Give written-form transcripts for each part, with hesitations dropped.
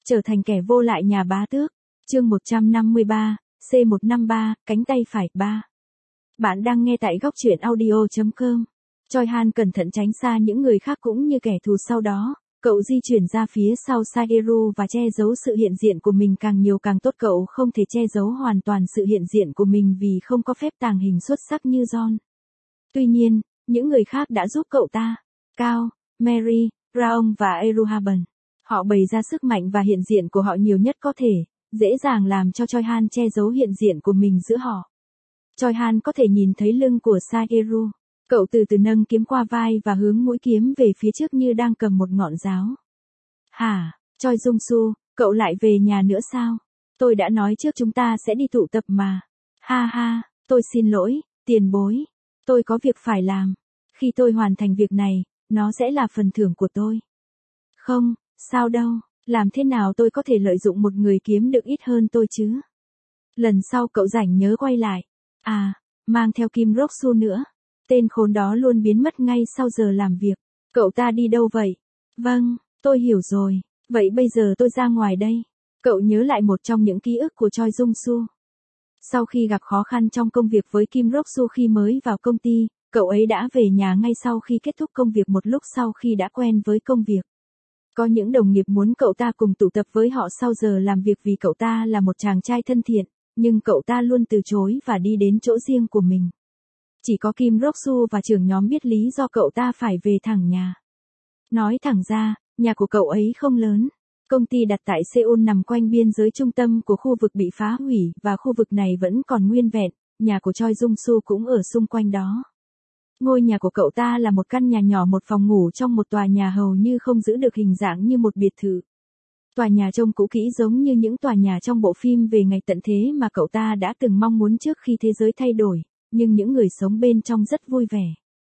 Trở thành kẻ vô lại nhà bá tước. Chương 153, C153, cánh tay phải 3. Bạn đang nghe tại góc truyện audio.com. Choi Han cẩn thận tránh xa những người khác cũng như kẻ thù sau đó. Cậu di chuyển ra phía sau Sae-ru và che giấu sự hiện diện của mình càng nhiều càng tốt. Cậu không thể che giấu hoàn toàn sự hiện diện của mình vì không có phép tàng hình xuất sắc như John. Tuy nhiên, những người khác đã giúp cậu ta. Cao, Mary, Raong và Eruhaban. Họ bày ra sức mạnh và hiện diện của họ nhiều nhất có thể, dễ dàng làm cho Choi Han che giấu hiện diện của mình giữa họ. Choi Han có thể nhìn thấy lưng của Sae-ru. Cậu từ từ nâng kiếm qua vai và hướng mũi kiếm về phía trước như đang cầm một ngọn giáo. Hả, Choi Jung-soo, cậu lại về nhà nữa sao? Tôi đã nói trước chúng ta sẽ đi tụ tập mà. Ha ha, tôi xin lỗi, tiền bối. Tôi có việc phải làm. Khi tôi hoàn thành việc này, nó sẽ là phần thưởng của tôi. Không, sao đâu, làm thế nào tôi có thể lợi dụng một người kiếm được ít hơn tôi chứ? Lần sau cậu rảnh nhớ quay lại. À, mang theo Kim Rok-su nữa. Tên khốn đó luôn biến mất ngay sau giờ làm việc. Cậu ta đi đâu vậy? Vâng, tôi hiểu rồi. Vậy bây giờ tôi ra ngoài đây. Cậu nhớ lại một trong những ký ức của Choi Jung-soo. Sau khi gặp khó khăn trong công việc với Kim Rok-su khi mới vào công ty, cậu ấy đã về nhà ngay sau khi kết thúc công việc một lúc sau khi đã quen với công việc. Có những đồng nghiệp muốn cậu ta cùng tụ tập với họ sau giờ làm việc vì cậu ta là một chàng trai thân thiện, nhưng cậu ta luôn từ chối và đi đến chỗ riêng của mình. Chỉ có Kim Rok-su và trưởng nhóm biết lý do cậu ta phải về thẳng nhà. Nói thẳng ra, nhà của cậu ấy không lớn. Công ty đặt tại Seoul nằm quanh biên giới trung tâm của khu vực bị phá hủy và khu vực này vẫn còn nguyên vẹn, nhà của Choi Jung-soo cũng ở xung quanh đó. Ngôi nhà của cậu ta là một căn nhà nhỏ một phòng ngủ trong một tòa nhà hầu như không giữ được hình dạng như một biệt thự. Tòa nhà trông cũ kỹ giống như những tòa nhà trong bộ phim về ngày tận thế mà cậu ta đã từng mong muốn trước khi thế giới thay đổi, nhưng những người sống bên trong rất vui vẻ.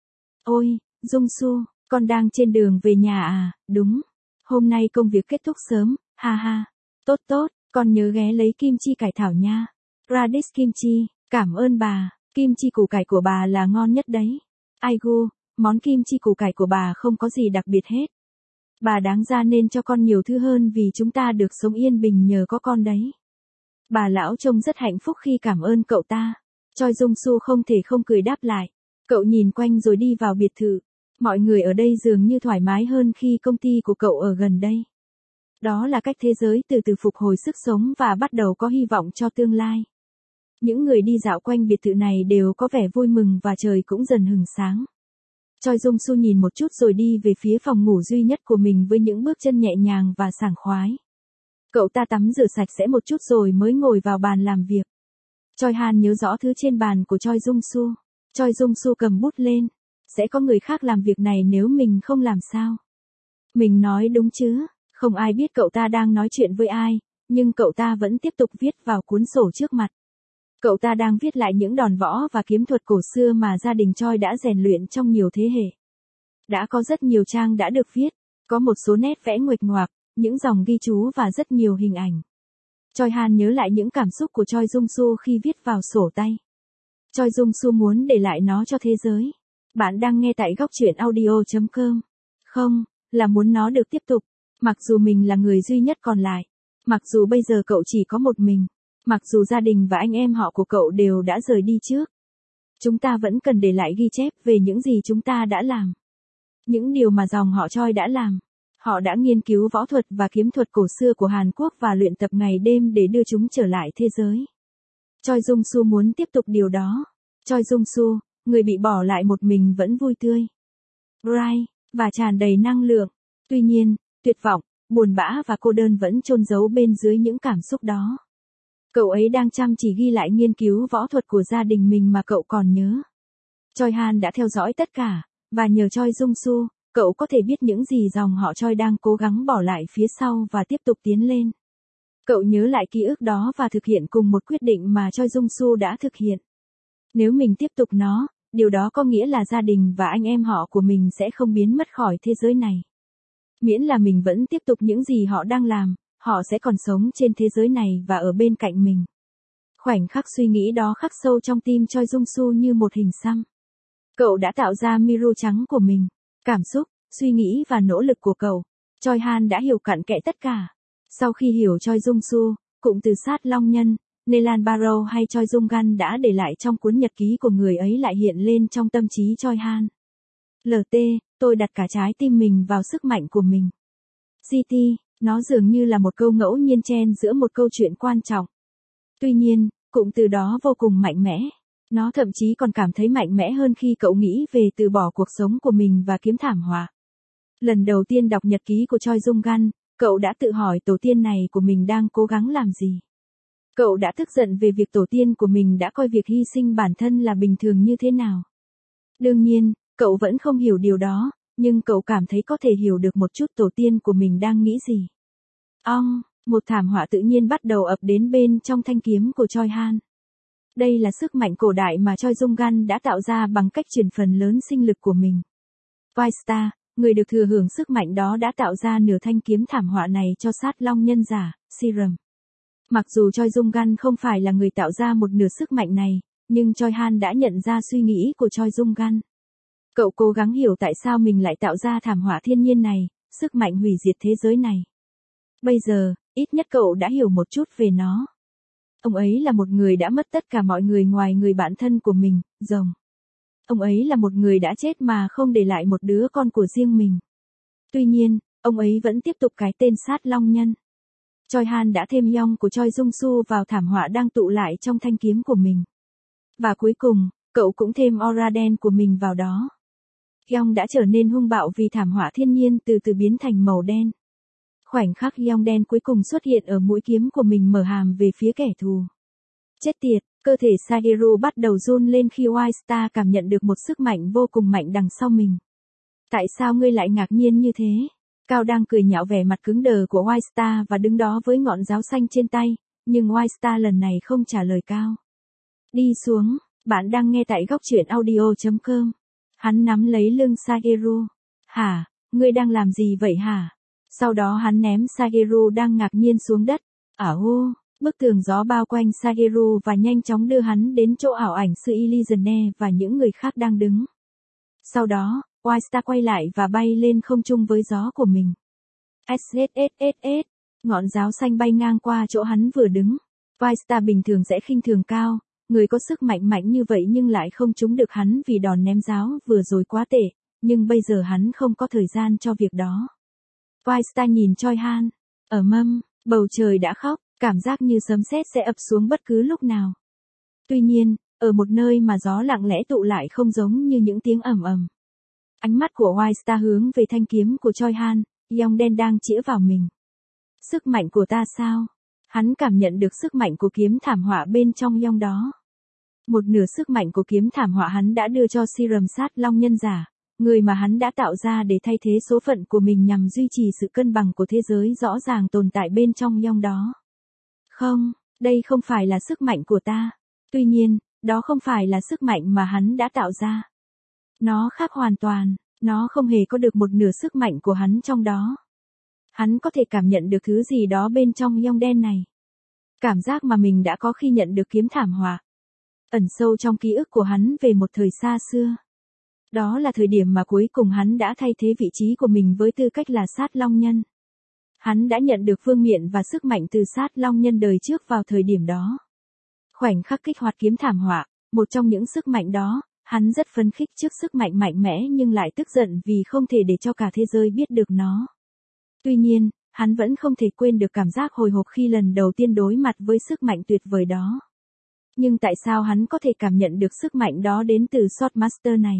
Ôi, Jung-soo, con đang trên đường về nhà à? Đúng. Hôm nay công việc kết thúc sớm, ha ha. Tốt tốt, con nhớ ghé lấy kim chi cải thảo nha. Radish kim chi, cảm ơn bà, kim chi củ cải của bà là ngon nhất đấy. Aigu, món kim chi củ cải của bà không có gì đặc biệt hết. Bà đáng ra nên cho con nhiều thứ hơn vì chúng ta được sống yên bình nhờ có con đấy. Bà lão trông rất hạnh phúc khi cảm ơn cậu ta. Choi Jung-soo không thể không cười đáp lại. Cậu nhìn quanh rồi đi vào biệt thự. Mọi người ở đây dường như thoải mái hơn khi công ty của cậu ở gần đây. Đó là cách thế giới từ từ phục hồi sức sống và bắt đầu có hy vọng cho tương lai. Những người đi dạo quanh biệt thự này đều có vẻ vui mừng và trời cũng dần hừng sáng. Choi Jung-soo nhìn một chút rồi đi về phía phòng ngủ duy nhất của mình với những bước chân nhẹ nhàng và sảng khoái. Cậu ta tắm rửa sạch sẽ một chút rồi mới ngồi vào bàn làm việc. Choi Han nhớ rõ thứ trên bàn của Choi Jung-soo. Choi Jung-soo cầm bút lên. Sẽ có người khác làm việc này nếu mình không làm sao? Mình nói đúng chứ? Không ai biết cậu ta đang nói chuyện với ai, nhưng cậu ta vẫn tiếp tục viết vào cuốn sổ trước mặt. Cậu ta đang viết lại những đòn võ và kiếm thuật cổ xưa mà gia đình Choi đã rèn luyện trong nhiều thế hệ. Đã có rất nhiều trang đã được viết, có một số nét vẽ nguệch ngoạc, những dòng ghi chú và rất nhiều hình ảnh. Choi Han nhớ lại những cảm xúc của Choi Jung-soo khi viết vào sổ tay. Choi Jung-soo muốn để lại nó cho thế giới. Bạn đang nghe tại góc truyện audio.com. Không, là muốn nó được tiếp tục. Mặc dù mình là người duy nhất còn lại. Mặc dù bây giờ cậu chỉ có một mình. Mặc dù gia đình và anh em họ của cậu đều đã rời đi trước. Chúng ta vẫn cần để lại ghi chép về những gì chúng ta đã làm. Những điều mà dòng họ Choi đã làm. Họ đã nghiên cứu võ thuật và kiếm thuật cổ xưa của Hàn Quốc và luyện tập ngày đêm để đưa chúng trở lại thế giới. Choi Jung-soo muốn tiếp tục điều đó. Choi Jung-soo, người bị bỏ lại một mình vẫn vui tươi, bright, và tràn đầy năng lượng. Tuy nhiên, tuyệt vọng, buồn bã và cô đơn vẫn chôn giấu bên dưới những cảm xúc đó. Cậu ấy đang chăm chỉ ghi lại nghiên cứu võ thuật của gia đình mình mà cậu còn nhớ. Choi Han đã theo dõi tất cả, và nhờ Choi Jung-soo, cậu có thể biết những gì dòng họ Choi đang cố gắng bỏ lại phía sau và tiếp tục tiến lên. Cậu nhớ lại ký ức đó và thực hiện cùng một quyết định mà Choi Jung-soo đã thực hiện. Nếu mình tiếp tục nó, điều đó có nghĩa là gia đình và anh em họ của mình sẽ không biến mất khỏi thế giới này. Miễn là mình vẫn tiếp tục những gì họ đang làm, họ sẽ còn sống trên thế giới này và ở bên cạnh mình. Khoảnh khắc suy nghĩ đó khắc sâu trong tim Choi Jung-soo như một hình xăm. Cậu đã tạo ra Miru trắng của mình. Cảm xúc, suy nghĩ và nỗ lực của cậu. Choi Han đã hiểu cặn kẽ tất cả. Sau khi hiểu Choi Jung Soo, cụm từ sát long nhân, Nelan Barrow hay Choi Jung Gun đã để lại trong cuốn nhật ký của người ấy lại hiện lên trong tâm trí Choi Han. LT, tôi đặt cả trái tim mình vào sức mạnh của mình. GT, nó dường như là một câu ngẫu nhiên chen giữa một câu chuyện quan trọng. Tuy nhiên, cụm từ đó vô cùng mạnh mẽ. Nó thậm chí còn cảm thấy mạnh mẽ hơn khi cậu nghĩ về từ bỏ cuộc sống của mình và kiếm thảm họa. Lần đầu tiên đọc nhật ký của Choi Jung Gun, cậu đã tự hỏi tổ tiên này của mình đang cố gắng làm gì. Cậu đã tức giận về việc tổ tiên của mình đã coi việc hy sinh bản thân là bình thường như thế nào. Đương nhiên, cậu vẫn không hiểu điều đó, nhưng cậu cảm thấy có thể hiểu được một chút tổ tiên của mình đang nghĩ gì. Một thảm họa tự nhiên bắt đầu ập đến bên trong thanh kiếm của Choi Han. Đây là sức mạnh cổ đại mà Choi Jung Gun đã tạo ra bằng cách chuyển phần lớn sinh lực của mình. White, người được thừa hưởng sức mạnh đó đã tạo ra nửa thanh kiếm thảm họa này cho sát long nhân giả, Serum. Mặc dù Choi Jung Gun không phải là người tạo ra một nửa sức mạnh này, nhưng Choi Han đã nhận ra suy nghĩ của Choi Jung Gun. Cậu cố gắng hiểu tại sao mình lại tạo ra thảm họa thiên nhiên này, sức mạnh hủy diệt thế giới này. Bây giờ, ít nhất cậu đã hiểu một chút về nó. Ông ấy là một người đã mất tất cả mọi người ngoài người bạn thân của mình, rồng. Ông ấy là một người đã chết mà không để lại một đứa con của riêng mình. Tuy nhiên, ông ấy vẫn tiếp tục cái tên sát long nhân. Choi Han đã thêm Yong của Choi Jung Soo vào thảm họa đang tụ lại trong thanh kiếm của mình. Và cuối cùng, cậu cũng thêm aura đen của mình vào đó. Yong đã trở nên hung bạo vì thảm họa thiên nhiên từ từ biến thành màu đen. Khoảnh khắc Yong đen cuối cùng xuất hiện ở mũi kiếm của mình mở hàm về phía kẻ thù. Chết tiệt, cơ thể Sageru bắt đầu run lên khi White cảm nhận được một sức mạnh vô cùng mạnh đằng sau mình. Tại sao ngươi lại ngạc nhiên như thế? Cao đang cười nhạo vẻ mặt cứng đờ của White và đứng đó với ngọn giáo xanh trên tay, nhưng White lần này không trả lời Cao. Đi xuống, bạn đang nghe tại góc truyện audio.com. Hắn nắm lấy lưng Sageru. Hả, ngươi đang làm gì vậy hả? Sau đó hắn ném Sageru đang ngạc nhiên xuống đất. Bức tường gió bao quanh Sageru và nhanh chóng đưa hắn đến chỗ ảo ảnh sư Ilizane và những người khác đang đứng. Sau đó, White quay lại và bay lên không trung với gió của mình. SSSSS, ngọn giáo xanh bay ngang qua chỗ hắn vừa đứng. White bình thường sẽ khinh thường Cao, người có sức mạnh mạnh như vậy nhưng lại không trúng được hắn vì đòn ném giáo vừa rồi quá tệ, nhưng bây giờ hắn không có thời gian cho việc đó. White nhìn Choi Han, bầu trời đã khóc, cảm giác như sấm sét sẽ ập xuống bất cứ lúc nào. Tuy nhiên, ở một nơi mà gió lặng lẽ tụ lại không giống như những tiếng ầm ầm. Ánh mắt của White hướng về thanh kiếm của Choi Han, Yong đen đang chĩa vào mình. Sức mạnh của ta sao? Hắn cảm nhận được sức mạnh của kiếm thảm họa bên trong Yong đó. Một nửa sức mạnh của kiếm thảm họa hắn đã đưa cho Serum sát long nhân giả, người mà hắn đã tạo ra để thay thế số phận của mình nhằm duy trì sự cân bằng của thế giới rõ ràng tồn tại bên trong Yong đó. Không, đây không phải là sức mạnh của ta. Tuy nhiên, đó không phải là sức mạnh mà hắn đã tạo ra. Nó khác hoàn toàn, nó không hề có được một nửa sức mạnh của hắn trong đó. Hắn có thể cảm nhận được thứ gì đó bên trong Yong đen này. Cảm giác mà mình đã có khi nhận được kiếm thảm họa. Ẩn sâu trong ký ức của hắn về một thời xa xưa. Đó là thời điểm mà cuối cùng hắn đã thay thế vị trí của mình với tư cách là sát long nhân. Hắn đã nhận được vương miện và sức mạnh từ sát long nhân đời trước vào thời điểm đó. Khoảnh khắc kích hoạt kiếm thảm họa, một trong những sức mạnh đó, hắn rất phấn khích trước sức mạnh mạnh mẽ nhưng lại tức giận vì không thể để cho cả thế giới biết được nó. Tuy nhiên, hắn vẫn không thể quên được cảm giác hồi hộp khi lần đầu tiên đối mặt với sức mạnh tuyệt vời đó. Nhưng tại sao hắn có thể cảm nhận được sức mạnh đó đến từ Swordmaster này?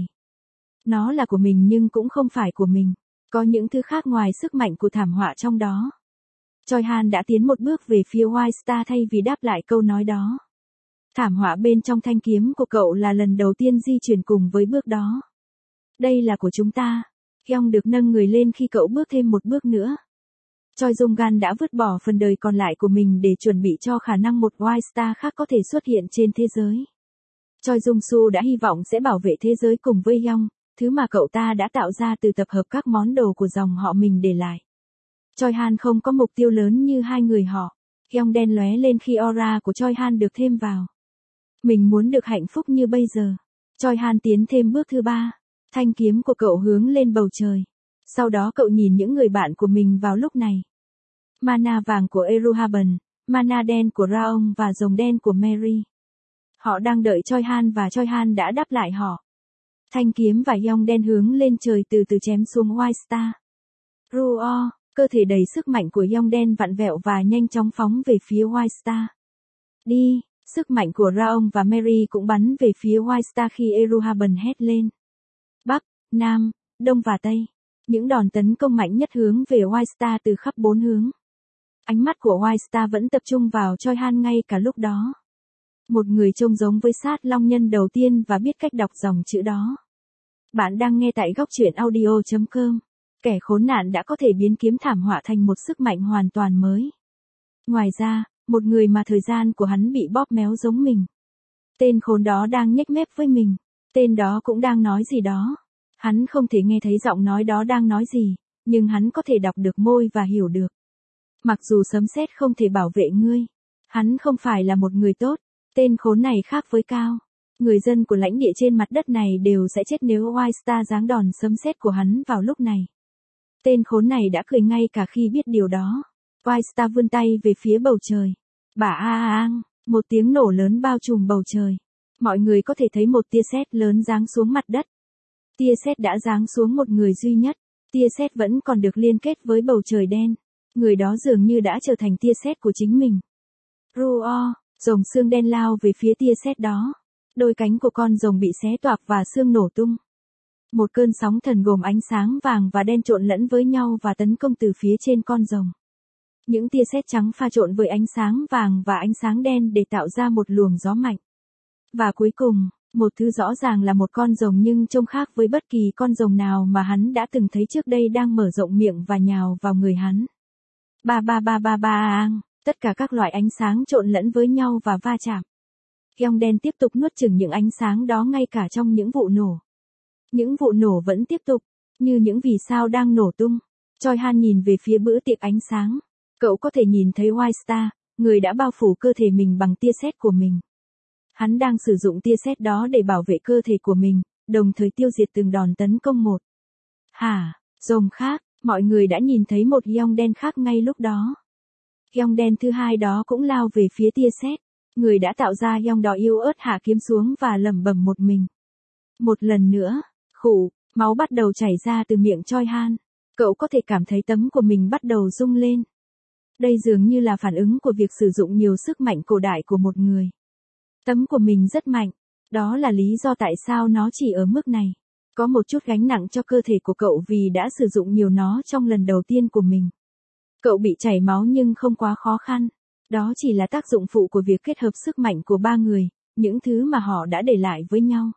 Nó là của mình nhưng cũng không phải của mình. Có những thứ khác ngoài sức mạnh của thảm họa trong đó. Choi Han đã tiến một bước về phía White thay vì đáp lại câu nói đó. Thảm họa bên trong thanh kiếm của cậu là lần đầu tiên di chuyển cùng với bước đó. Đây là của chúng ta. Yong được nâng người lên khi cậu bước thêm một bước nữa. Choi Jung Gun đã vứt bỏ phần đời còn lại của mình để chuẩn bị cho khả năng một White khác có thể xuất hiện trên thế giới. Choi Jung Soo đã hy vọng sẽ bảo vệ thế giới cùng với Yong, thứ mà cậu ta đã tạo ra từ tập hợp các món đồ của dòng họ mình để lại. Choi Han không có mục tiêu lớn như hai người họ. Yong đen lóe lên khi aura của Choi Han được thêm vào. Mình muốn được hạnh phúc như bây giờ. Choi Han tiến thêm bước thứ 3. Thanh kiếm của cậu hướng lên bầu trời. Sau đó cậu nhìn những người bạn của mình vào lúc này. mana vàng của Eruhaban, mana đen của Raong và rồng đen của Mary. Họ đang đợi Choi Han và Choi Han đã đáp lại họ. Thanh kiếm và yong đen hướng lên trời từ từ chém xuống White Star. Ruo, cơ thể đầy sức mạnh của yong đen vặn vẹo và nhanh chóng phóng về phía White Star. Đi, sức mạnh của Raong và Mary cũng bắn về phía White Star khi Eruhaban hét lên. Bắc, Nam, Đông và Tây. Những đòn tấn công mạnh nhất hướng về White Star từ khắp 4 hướng. Ánh mắt của White Star vẫn tập trung vào Choi Han ngay cả lúc đó. Một người trông giống với sát long nhân đầu tiên và biết cách đọc dòng chữ đó. Bạn đang nghe tại góc truyện audio.com. Kẻ khốn nạn đã có thể biến kiếm thảm họa thành một sức mạnh hoàn toàn mới. Ngoài ra, một người mà thời gian của hắn bị bóp méo giống mình. Tên khốn đó đang nhếch mép với mình. Tên đó cũng đang nói gì đó. Hắn không thể nghe thấy giọng nói đó đang nói gì, nhưng hắn có thể đọc được môi và hiểu được. Mặc dù sấm sét không thể bảo vệ ngươi, hắn không phải là một người tốt. Tên khốn này khác với Cao. Người dân của lãnh địa trên mặt đất này đều sẽ chết nếu White Star giáng đòn sấm sét của hắn vào lúc này. Tên khốn này đã cười ngay cả khi biết điều đó. White Star vươn tay về phía bầu trời. Bả ang, một tiếng nổ lớn bao trùm bầu trời. Mọi người có thể thấy một tia sét lớn giáng xuống mặt đất. Tia sét đã giáng xuống một người duy nhất. Tia sét vẫn còn được liên kết với bầu trời đen. Người đó dường như đã trở thành tia sét của chính mình. Ruo, rồng xương đen lao về phía tia sét đó. Đôi cánh của con rồng bị xé toạc và xương nổ tung. Một cơn sóng thần gồm ánh sáng vàng và đen trộn lẫn với nhau và tấn công từ phía trên con rồng. Những tia sét trắng pha trộn với ánh sáng vàng và ánh sáng đen để tạo ra một luồng gió mạnh. Và cuối cùng, một thứ rõ ràng là một con rồng nhưng trông khác với bất kỳ con rồng nào mà hắn đã từng thấy trước đây đang mở rộng miệng và nhào vào người hắn. Ba ba ba ba ba ang, tất cả các loại ánh sáng trộn lẫn với nhau và va chạm. Yong đen tiếp tục nuốt chửng những ánh sáng đó ngay cả trong những vụ nổ. Những vụ nổ vẫn tiếp tục, như những vì sao đang nổ tung. Choi Han nhìn về phía bữa tiệc ánh sáng. Cậu có thể nhìn thấy White Star, người đã bao phủ cơ thể mình bằng tia sét của mình. Hắn đang sử dụng tia sét đó để bảo vệ cơ thể của mình, đồng thời tiêu diệt từng đòn tấn công một. Hả, rồng khác, mọi người đã nhìn thấy một yong đen khác ngay lúc đó. Yong đen thứ hai đó cũng lao về phía tia sét. Người đã tạo ra yong đỏ yếu ớt hạ kiếm xuống và lẩm bẩm một mình. Một lần nữa, khụ, máu bắt đầu chảy ra từ miệng Choi Han. Cậu có thể cảm thấy tấm của mình bắt đầu rung lên. Đây dường như là phản ứng của việc sử dụng nhiều sức mạnh cổ đại của một người. Tấm của mình rất mạnh. Đó là lý do tại sao nó chỉ ở mức này. Có một chút gánh nặng cho cơ thể của cậu vì đã sử dụng nhiều nó trong lần đầu tiên của mình. Cậu bị chảy máu nhưng không quá khó khăn. Đó chỉ là tác dụng phụ của việc kết hợp sức mạnh của ba người, những thứ mà họ đã để lại với nhau.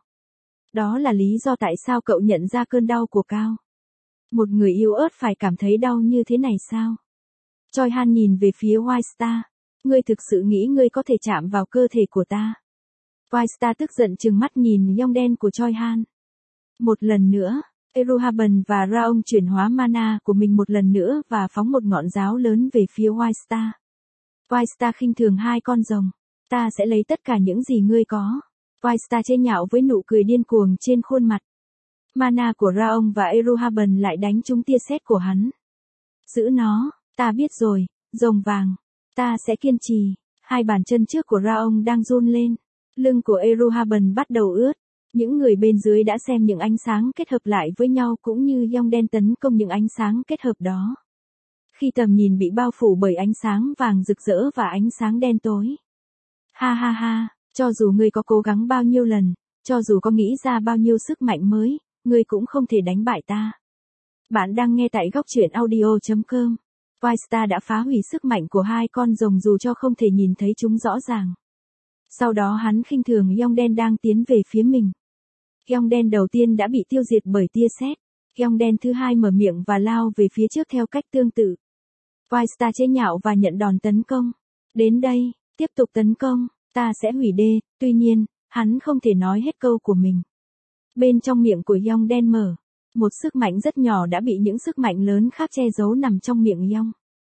Đó là lý do tại sao cậu nhận ra cơn đau của Cao. Một người yếu ớt phải cảm thấy đau như thế này sao? Choi Han nhìn về phía White Star. Ngươi thực sự nghĩ ngươi có thể chạm vào cơ thể của ta? White Star tức giận trừng mắt nhìn yong đen của Choi Han. Một lần nữa, Eruhaban và Raong chuyển hóa mana của mình một lần nữa và phóng một ngọn giáo lớn về phía White Star. White Star khinh thường hai con rồng. Ta sẽ lấy tất cả những gì ngươi có. White Star chế nhạo với nụ cười điên cuồng trên khuôn mặt. Mana của Raong và Eruhaban lại đánh trúng tia sét của hắn. Giữ nó, ta biết rồi, rồng vàng. Ta sẽ kiên trì. Hai bàn chân trước của Raong đang run lên. Lưng của Eruhaban bắt đầu ướt. Những người bên dưới đã xem những ánh sáng kết hợp lại với nhau cũng như yong đen tấn công những ánh sáng kết hợp đó. Khi tầm nhìn bị bao phủ bởi ánh sáng vàng rực rỡ và ánh sáng đen tối. Ha ha ha, cho dù ngươi có cố gắng bao nhiêu lần, cho dù có nghĩ ra bao nhiêu sức mạnh mới, ngươi cũng không thể đánh bại ta. Bạn đang nghe tại góc truyện audio.com. White Star đã phá hủy sức mạnh của hai con rồng dù cho không thể nhìn thấy chúng rõ ràng. Sau đó hắn khinh thường yong đen đang tiến về phía mình. Yong đen đầu tiên đã bị tiêu diệt bởi tia sét. Yong đen thứ hai mở miệng và lao về phía trước theo cách tương tự. White Star chế nhạo và nhận đòn tấn công. Đến đây, tiếp tục tấn công, ta sẽ hủy đê. Tuy nhiên, hắn không thể nói hết câu của mình. Bên trong miệng của yong đen mở. Một sức mạnh rất nhỏ đã bị những sức mạnh lớn khác che giấu nằm trong miệng yong.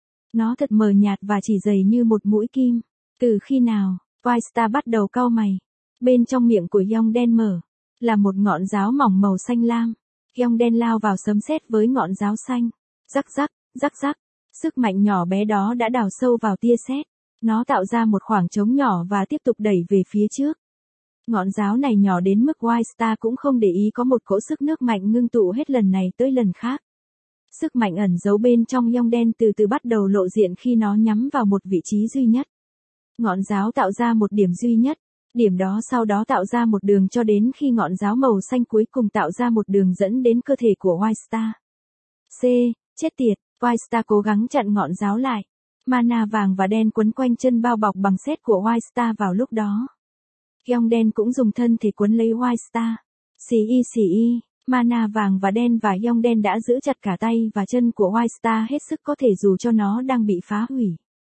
Nó thật mờ nhạt và chỉ dày như một mũi kim. Từ khi nào, White Star bắt đầu cau mày. Bên trong miệng của yong đen mở. Là một ngọn giáo mỏng màu xanh lam. Yong đen lao vào sấm sét với ngọn giáo xanh. Rắc rắc, rắc rắc. Sức mạnh nhỏ bé đó đã đào sâu vào tia sét. Nó tạo ra một khoảng trống nhỏ và tiếp tục đẩy về phía trước. Ngọn giáo này nhỏ đến mức White Star cũng không để ý có một cỗ sức nước mạnh ngưng tụ hết lần này tới lần khác. Sức mạnh ẩn giấu bên trong Yong đen từ từ bắt đầu lộ diện khi nó nhắm vào một vị trí duy nhất. Ngọn giáo tạo ra một điểm duy nhất. Điểm đó sau đó tạo ra một đường cho đến khi ngọn giáo màu xanh cuối cùng tạo ra một đường dẫn đến cơ thể của White Star. C. Chết tiệt, White Star cố gắng chặn ngọn giáo lại. Mana vàng và đen quấn quanh chân bao bọc bằng sét của White Star vào lúc đó. Yong đen cũng dùng thân thể quấn lấy White Star. Xì. Mana vàng và đen Yong đen đã giữ chặt cả tay và chân của White Star hết sức có thể dù cho nó đang bị phá hủy.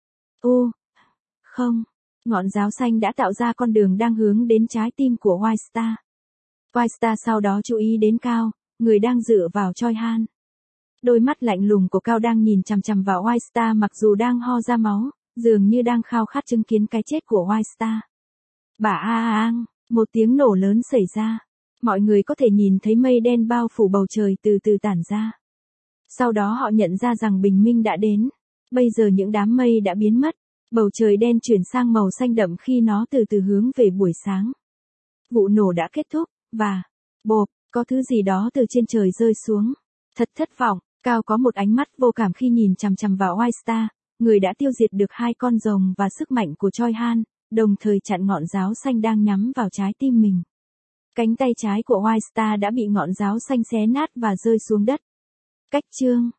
Không. Ngọn giáo xanh đã tạo ra con đường đang hướng đến trái tim của White Star. White Star sau đó chú ý đến Cao, người đang dựa vào Choi Han. Đôi mắt lạnh lùng của Cao đang nhìn chằm chằm vào White Star mặc dù đang ho ra máu, dường như đang khao khát chứng kiến cái chết của White Star. Một tiếng nổ lớn xảy ra. Mọi người có thể nhìn thấy mây đen bao phủ bầu trời từ từ tản ra. Sau đó họ nhận ra rằng bình minh đã đến. Bây giờ những đám mây đã biến mất. Bầu trời đen chuyển sang màu xanh đậm khi nó từ từ hướng về buổi sáng. Vụ nổ đã kết thúc, và bộp, có thứ gì đó từ trên trời rơi xuống. Thật thất vọng, Cao có một ánh mắt vô cảm khi nhìn chằm chằm vào White Star, người đã tiêu diệt được 2 con rồng và sức mạnh của Choi Han, đồng thời chặn ngọn giáo xanh đang nhắm vào trái tim mình. Cánh tay trái của White Star đã bị ngọn giáo xanh xé nát và rơi xuống đất. Cách chương